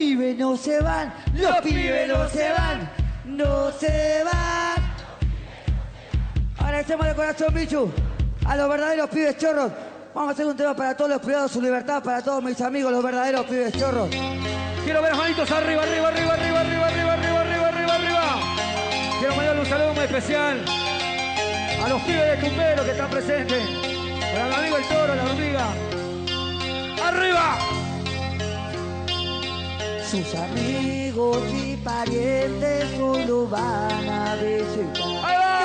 pibes no se van, los pibes no se van, no se van. Agradecemos de corazón, Michu, a los verdaderos pibes chorros. Vamos a hacer un tema para todos los privados, su libertad, para todos mis amigos, los verdaderos pibes chorros. Quiero ver las manitos arriba, arriba, arriba, arriba, arriba, arriba, arriba, arriba, arriba, arriba. Quiero mandarle un saludo muy especial a los pibes de Tumbero que están presentes. Para mi amigo el toro, la hormiga. ¡Arriba! Sus amigos y parientes solo van a visitar. ¡Ahí va!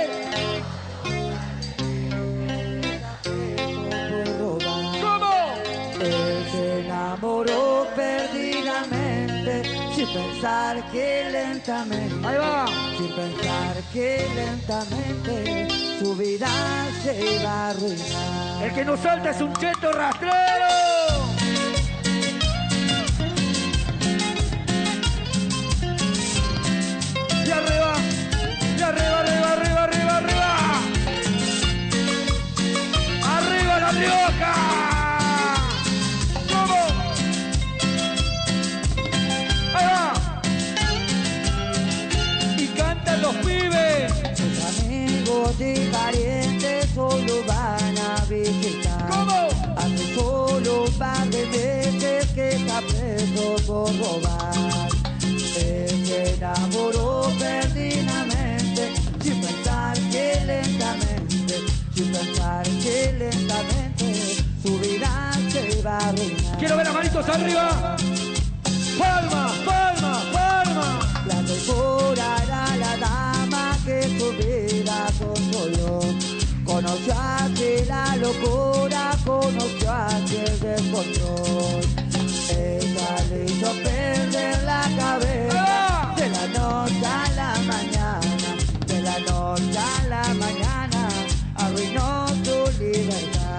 ¿Cómo? Él se enamoró perdidamente, sin pensar que lentamente. ¡Ahí va! Sin pensar que lentamente su vida se va a arruinar. El que no salta es un cheto rastrero. Y arriba, arriba, arriba, arriba, arriba. Arriba La Rioja. ¿Cómo? Ahí va. Y cantan los pibes. Sus amigos y parientes solo van a visitar. ¿Cómo? Hace solo un par de meses que está preso por robar. Se enamoró perdidamente, sin pensar que lentamente, sin pensar que lentamente su vida se va a arruinar. Quiero ver las manitos arriba. Palma, palma, palma. La locura era la dama que su vida consoló. Conoció aquel la locura, conoció aquel descontrol. Ella le hizo perder la cabeza. De la noche a la mañana, de la noche a la mañana, arruinó su libertad.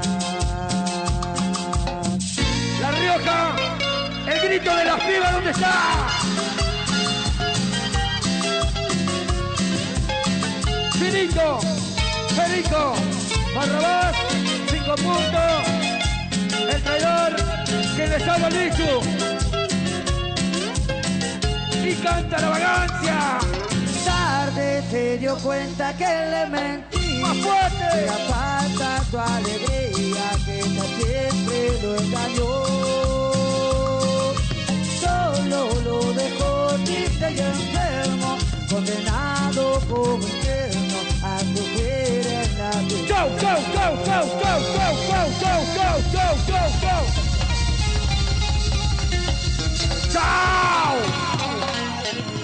La Rioja, el grito de las pibas, ¿dónde está? Finito, Federico, Barrabás, 5 puntos, el traidor, que les habla Lichu. Y canta la vagancia. Tarde se dio cuenta que le mentí. ¡Más fuerte! Era falta su alegría, que ella siempre lo engañó. Solo lo dejó triste y enfermo, condenado como